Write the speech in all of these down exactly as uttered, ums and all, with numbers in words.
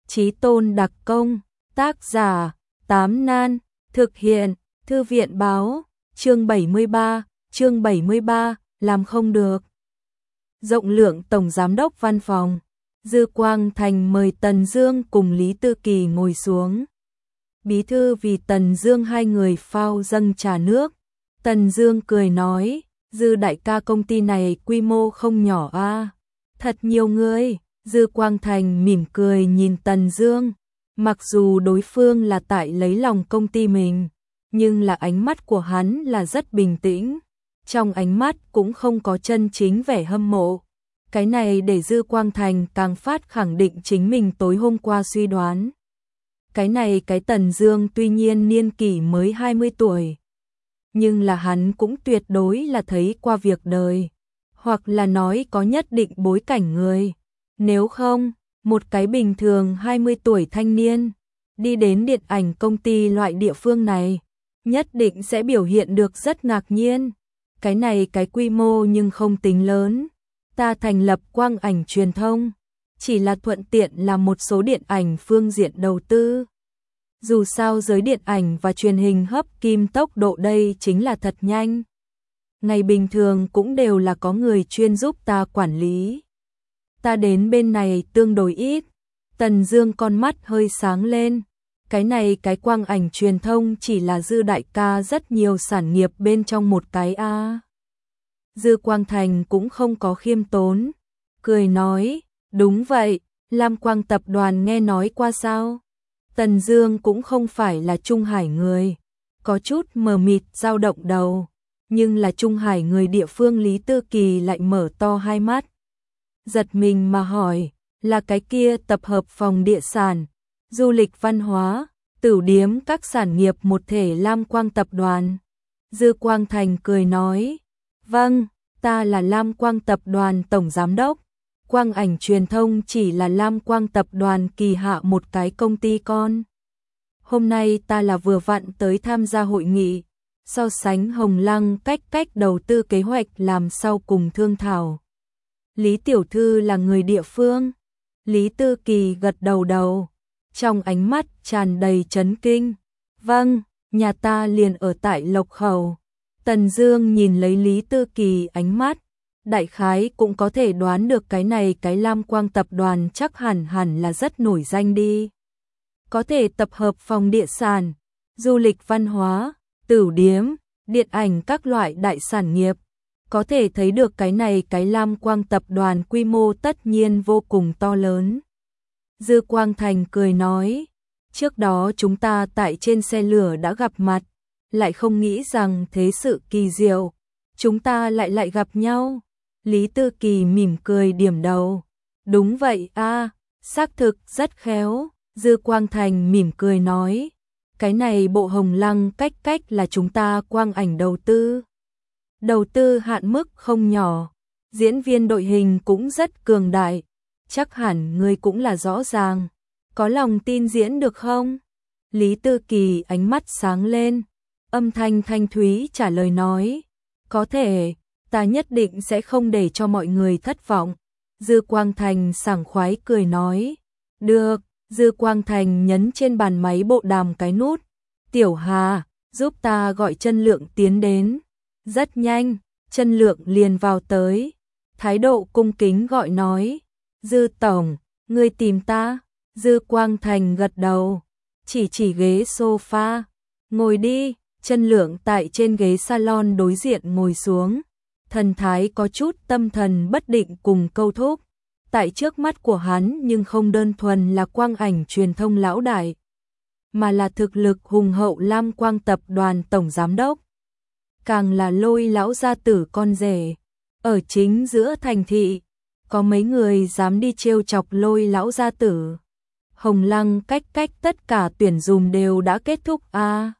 Chí Tôn đặc công, tác giả, Tám Nan, thực hiện, Thư viện báo, chương bảy mươi ba, chương bảy mươi ba, làm không được. Rộng lượng Tổng Giám đốc Văn phòng, Dư Quang Thành mời Tần Dương cùng Lý Tư Kỳ ngồi xuống. Bí thư vì Tần Dương hai người phao dâng trà nước. Tần Dương cười nói, Dư đại ca công ty này quy mô không nhỏ a, à? Thật nhiều người. Dư Quang Thành mỉm cười nhìn Tần Dương, mặc dù đối phương là tại lấy lòng công ty mình, nhưng là ánh mắt của hắn là rất bình tĩnh, trong ánh mắt cũng không có chân chính vẻ hâm mộ. Cái này để Dư Quang Thành càng phát khẳng định chính mình tối hôm qua suy đoán. Cái này cái Tần Dương tuy nhiên niên kỷ mới hai mươi tuổi, nhưng là hắn cũng tuyệt đối là thấy qua việc đời, hoặc là nói có nhất định bối cảnh người. Nếu không, một cái bình thường hai mươi tuổi thanh niên, đi đến điện ảnh công ty loại địa phương này, nhất định sẽ biểu hiện được rất ngạc nhiên. Cái này cái quy mô nhưng không tính lớn. Ta thành lập Quang Ảnh Truyền thông, chỉ là thuận tiện làm một số điện ảnh phương diện đầu tư. Dù sao giới điện ảnh và truyền hình hấp kim tốc độ đây chính là thật nhanh. Ngày bình thường cũng đều là có người chuyên giúp ta quản lý. Ta đến bên này tương đối ít. Tần Dương con mắt hơi sáng lên. Cái này cái Quang Ảnh Truyền thông chỉ là Dư đại ca rất nhiều sản nghiệp bên trong một cái a. À. Dư Quang Thành cũng không có khiêm tốn, cười nói, đúng vậy, Lam Quang tập đoàn nghe nói qua sao? Tần Dương cũng không phải là Trung Hải người, có chút mờ mịt dao động đầu, nhưng là Trung Hải người địa phương Lý Tư Kỳ lại mở to hai mắt. Giật mình mà hỏi, là cái kia tập hợp phòng địa sản, du lịch văn hóa, tửu điếm các sản nghiệp một thể Lam Quang tập đoàn. Dư Quang Thành cười nói, vâng, ta là Lam Quang tập đoàn tổng giám đốc, Quang Ảnh Truyền thông chỉ là Lam Quang tập đoàn kỳ hạ một cái công ty con. Hôm nay ta là vừa vặn tới tham gia hội nghị, so sánh Hồng Lăng cách cách đầu tư kế hoạch làm sau cùng thương thảo. Lý tiểu thư là người địa phương. Lý Tư Kỳ gật đầu đầu, trong ánh mắt tràn đầy chấn kinh. Vâng, nhà ta liền ở tại Lộc Khẩu. Tần Dương nhìn lấy Lý Tư Kỳ ánh mắt, đại khái cũng có thể đoán được cái này cái Lam Quang tập đoàn chắc hẳn hẳn là rất nổi danh đi. Có thể tập hợp phòng địa sản, du lịch văn hóa, tửu điếm, điện ảnh các loại đại sản nghiệp. Có thể thấy được cái này cái Lam Quang tập đoàn quy mô tất nhiên vô cùng to lớn. Dư Quang Thành cười nói, trước đó chúng ta tại trên xe lửa đã gặp mặt, lại không nghĩ rằng thế sự kỳ diệu, chúng ta lại lại gặp nhau. Lý Tư Kỳ mỉm cười điểm đầu, đúng vậy a, à, xác thực rất khéo. Dư Quang Thành mỉm cười nói, cái này bộ Hồng Lăng cách cách là chúng ta Quang Ảnh đầu tư. Đầu tư hạn mức không nhỏ, diễn viên đội hình cũng rất cường đại, chắc hẳn người cũng là rõ ràng, có lòng tin diễn được không? Lý Tư Kỳ ánh mắt sáng lên, âm thanh thanh thúy trả lời nói, có thể, ta nhất định sẽ không để cho mọi người thất vọng. Dư Quang Thành sảng khoái cười nói, được. Dư Quang Thành nhấn trên bàn máy bộ đàm cái nút, Tiểu Hà, giúp ta gọi Chân Lượng tiến đến. Rất nhanh, Chân Lượng liền vào tới, thái độ cung kính gọi nói, Dư tổng, ngươi tìm ta? Dư Quang Thành gật đầu, chỉ chỉ ghế sofa, ngồi đi. Chân Lượng tại trên ghế salon đối diện ngồi xuống, thần thái có chút tâm thần bất định cùng câu thúc. Tại trước mắt của hắn nhưng không đơn thuần là Quang Ảnh Truyền thông lão đại, mà là thực lực hùng hậu Lam Quang tập đoàn tổng giám đốc, càng là Lôi lão gia tử con rể. Ở chính giữa thành thị, có mấy người dám đi trêu chọc Lôi lão gia tử. Hồng Lăng cách cách tất cả tuyển dụng đều đã kết thúc a. À.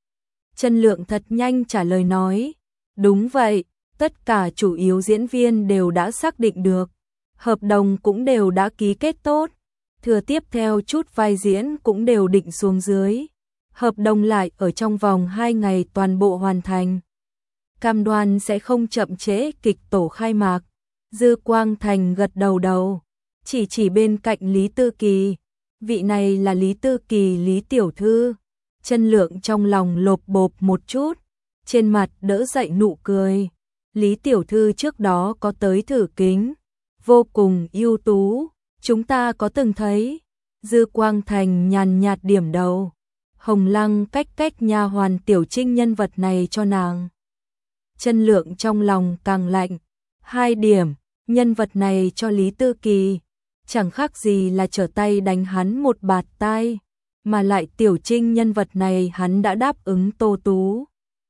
Chân Lượng thật nhanh trả lời nói, đúng vậy, tất cả chủ yếu diễn viên đều đã xác định được. Hợp đồng cũng đều đã ký kết tốt, thừa tiếp theo chút vai diễn cũng đều định xuống dưới. Hợp đồng lại ở trong vòng hai ngày toàn bộ hoàn thành. Cam đoan sẽ không chậm trễ kịch tổ khai mạc. Dư Quang Thành gật đầu đầu, chỉ chỉ bên cạnh Lý Tư Kỳ, Vị này là Lý Tư Kỳ, Lý tiểu thư. Chân Lượng trong lòng lộp bộp một chút, trên mặt đỡ dậy nụ cười. Lý tiểu thư trước đó có tới thử kính, vô cùng ưu tú, chúng ta có từng thấy. Dư Quang Thành nhàn nhạt điểm đầu. Hồng Lăng cách cách nha hoàn Tiểu Trinh nhân vật này cho nàng. Chân Lượng trong lòng càng lạnh. Hai điểm, nhân vật này cho Lý Tư Kỳ, chẳng khác gì là trở tay đánh hắn một bạt tai, mà lại Tiểu Trinh nhân vật này hắn đã đáp ứng Tô Tú.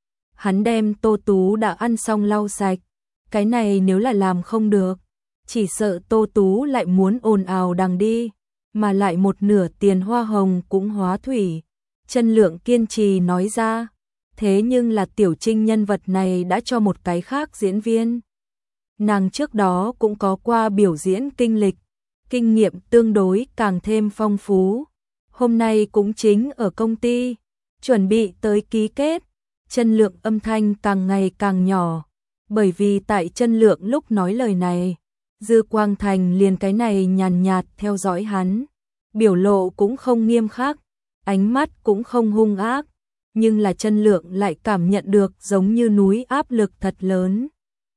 Hắn đem Tô Tú đã ăn xong lau sạch, cái này nếu là làm không được, chỉ sợ Tô Tú lại muốn ồn ào đằng đi, mà lại một nửa tiền hoa hồng cũng hóa thủy. Chân Lượng kiên trì nói ra, thế nhưng là Tiểu Trinh nhân vật này đã cho một cái khác diễn viên. Nàng trước đó cũng có qua biểu diễn kinh lịch, kinh nghiệm tương đối càng thêm phong phú. Hôm nay cũng chính ở công ty, chuẩn bị tới ký kết. Chân Lượng âm thanh càng ngày càng nhỏ, bởi vì tại Chân Lượng lúc nói lời này, Dư Quang Thành liền cái này nhàn nhạt theo dõi hắn, biểu lộ cũng không nghiêm khắc, ánh mắt cũng không hung ác, nhưng là Chân Lượng lại cảm nhận được giống như núi áp lực thật lớn.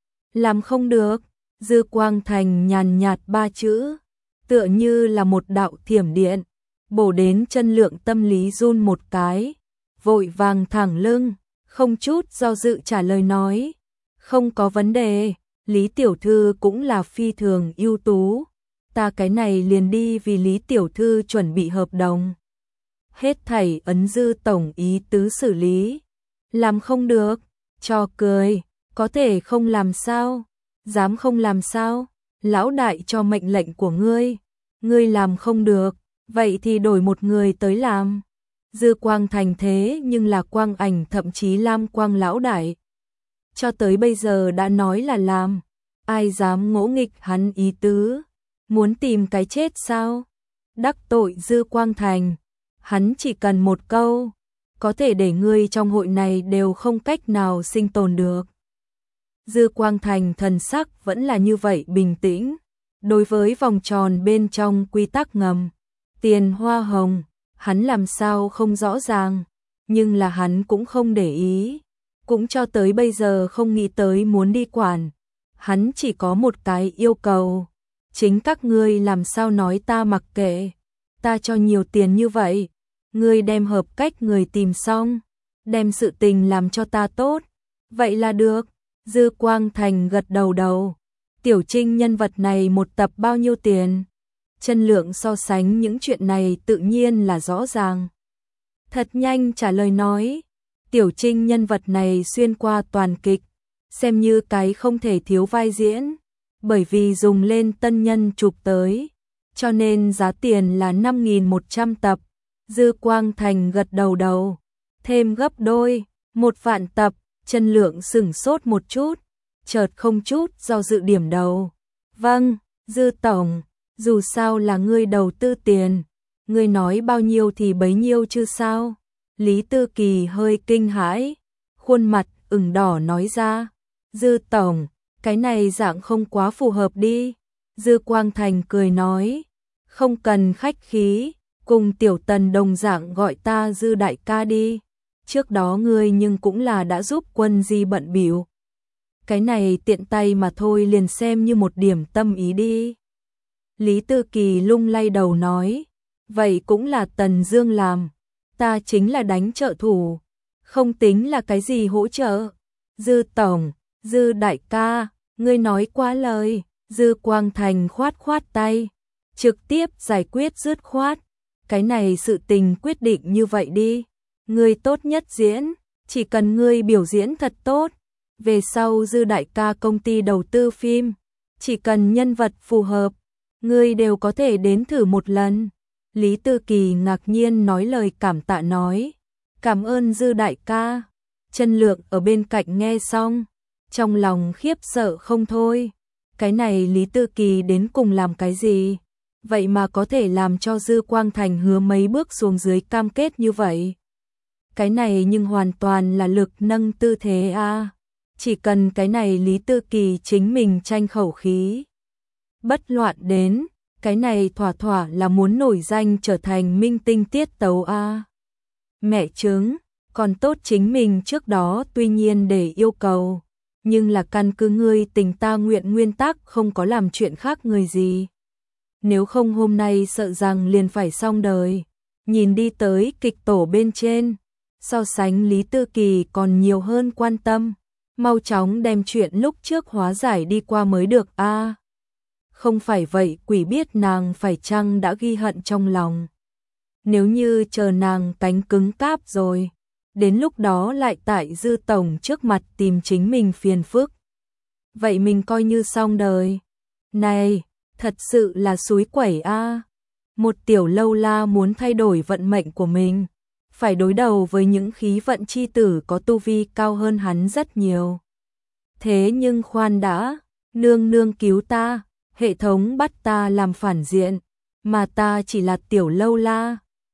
Làm không được, Dư Quang Thành nhàn nhạt ba chữ, tựa như là một đạo thiểm điện, bổ đến Chân Lượng tâm lý run một cái, vội vàng thẳng lưng, không chút do dự trả lời nói, không có vấn đề, Lý tiểu thư cũng là phi thường ưu tú, ta cái này liền đi vì Lý tiểu thư chuẩn bị hợp đồng. Hết thảy ấn Dư tổng ý tứ xử lý. Làm không được, cho cười, có thể không làm sao, dám không làm sao, lão đại cho mệnh lệnh của ngươi, ngươi làm không được, vậy thì đổi một người tới làm. Dư Quang Thành thế nhưng là Quang Ảnh thậm chí Lam Quang lão đại, cho tới bây giờ đã nói là làm, ai dám ngỗ nghịch hắn ý tứ, muốn tìm cái chết sao? Đắc tội Dư Quang Thành, hắn chỉ cần một câu, có thể để ngươi trong hội này đều không cách nào sinh tồn được. Dư Quang Thành thần sắc vẫn là như vậy bình tĩnh, đối với vòng tròn bên trong quy tắc ngầm, tiền hoa hồng, hắn làm sao không rõ ràng, nhưng là hắn cũng không để ý, cũng cho tới bây giờ không nghĩ tới muốn đi quản. Hắn chỉ có một cái yêu cầu, chính các ngươi làm sao nói ta mặc kệ, ta cho nhiều tiền như vậy, ngươi đem hợp cách người tìm xong, đem sự tình làm cho ta tốt, vậy là được. Dư Quang Thành gật đầu đầu, Tiểu Trinh nhân vật này một tập bao nhiêu tiền? Chân Lượng so sánh những chuyện này tự nhiên là rõ ràng. Thật nhanh trả lời nói, Tiểu Trinh nhân vật này xuyên qua toàn kịch, xem như cái không thể thiếu vai diễn, bởi vì dùng lên tân nhân chụp tới, cho nên giá tiền là năm nghìn một trăm tập. Dư Quang Thành gật đầu đầu, thêm gấp đôi, một vạn tập. Chân Lượng sửng sốt một chút, chợt không chút do dự điểm đầu. Vâng, Dư tổng, dù sao là ngươi đầu tư tiền, ngươi nói bao nhiêu thì bấy nhiêu chứ sao? Lý Tư Kỳ hơi kinh hãi, khuôn mặt ửng đỏ nói ra, Dư tổng, cái này dạng không quá phù hợp đi. Dư Quang Thành cười nói, không cần khách khí, cùng Tiểu Tần đồng dạng gọi ta Dư đại ca đi. Trước đó ngươi nhưng cũng là đã giúp Quân Di bận bịu. Cái này tiện tay mà thôi, liền xem như một điểm tâm ý đi. Lý Tư Kỳ lung lay đầu nói, vậy cũng là Tần Dương làm, ta chính là đánh trợ thủ, không tính là cái gì hỗ trợ. Dư tổng, Dư đại ca, ngươi nói quá lời. Dư Quang Thành khoát khoát tay, trực tiếp giải quyết dứt khoát. Cái này sự tình quyết định như vậy đi. Ngươi tốt nhất diễn, chỉ cần ngươi biểu diễn thật tốt, về sau Dư đại ca công ty đầu tư phim, chỉ cần nhân vật phù hợp, ngươi đều có thể đến thử một lần. Lý Tư Kỳ ngạc nhiên nói lời cảm tạ nói, cảm ơn Dư đại ca. Chân Lượng ở bên cạnh nghe xong, trong lòng khiếp sợ không thôi. Cái này Lý Tư Kỳ đến cùng làm cái gì? Vậy mà có thể làm cho Dư Quang Thành hứa mấy bước xuống dưới cam kết như vậy. Cái này nhưng hoàn toàn là lực nâng tư thế a. À. Chỉ cần cái này Lý Tư Kỳ chính mình tranh khẩu khí, bất loạn đến, cái này thỏa thỏa là muốn nổi danh trở thành minh tinh tiết tấu a. Mẹ chứng, còn tốt chính mình trước đó tuy nhiên để yêu cầu, nhưng là căn cứ ngươi tình ta nguyện nguyên tắc không có làm chuyện khác người gì. Nếu không hôm nay sợ rằng liền phải xong đời. Nhìn đi tới kịch tổ bên trên, so sánh Lý Tư Kỳ còn nhiều hơn quan tâm, mau chóng đem chuyện lúc trước hóa giải đi qua mới được a. Không phải vậy quỷ biết nàng phải chăng đã ghi hận trong lòng. Nếu như chờ nàng cánh cứng cáp rồi, đến lúc đó lại tại Dư tổng trước mặt tìm chính mình phiền phức. Vậy mình coi như xong đời. Này, thật sự là xúi quẩy a. Một tiểu lâu la muốn thay đổi vận mệnh của mình, phải đối đầu với những khí vận chi tử có tu vi cao hơn hắn rất nhiều. Thế nhưng khoan đã, nương nương cứu ta, hệ thống bắt ta làm phản diện, mà ta chỉ là tiểu lâu la,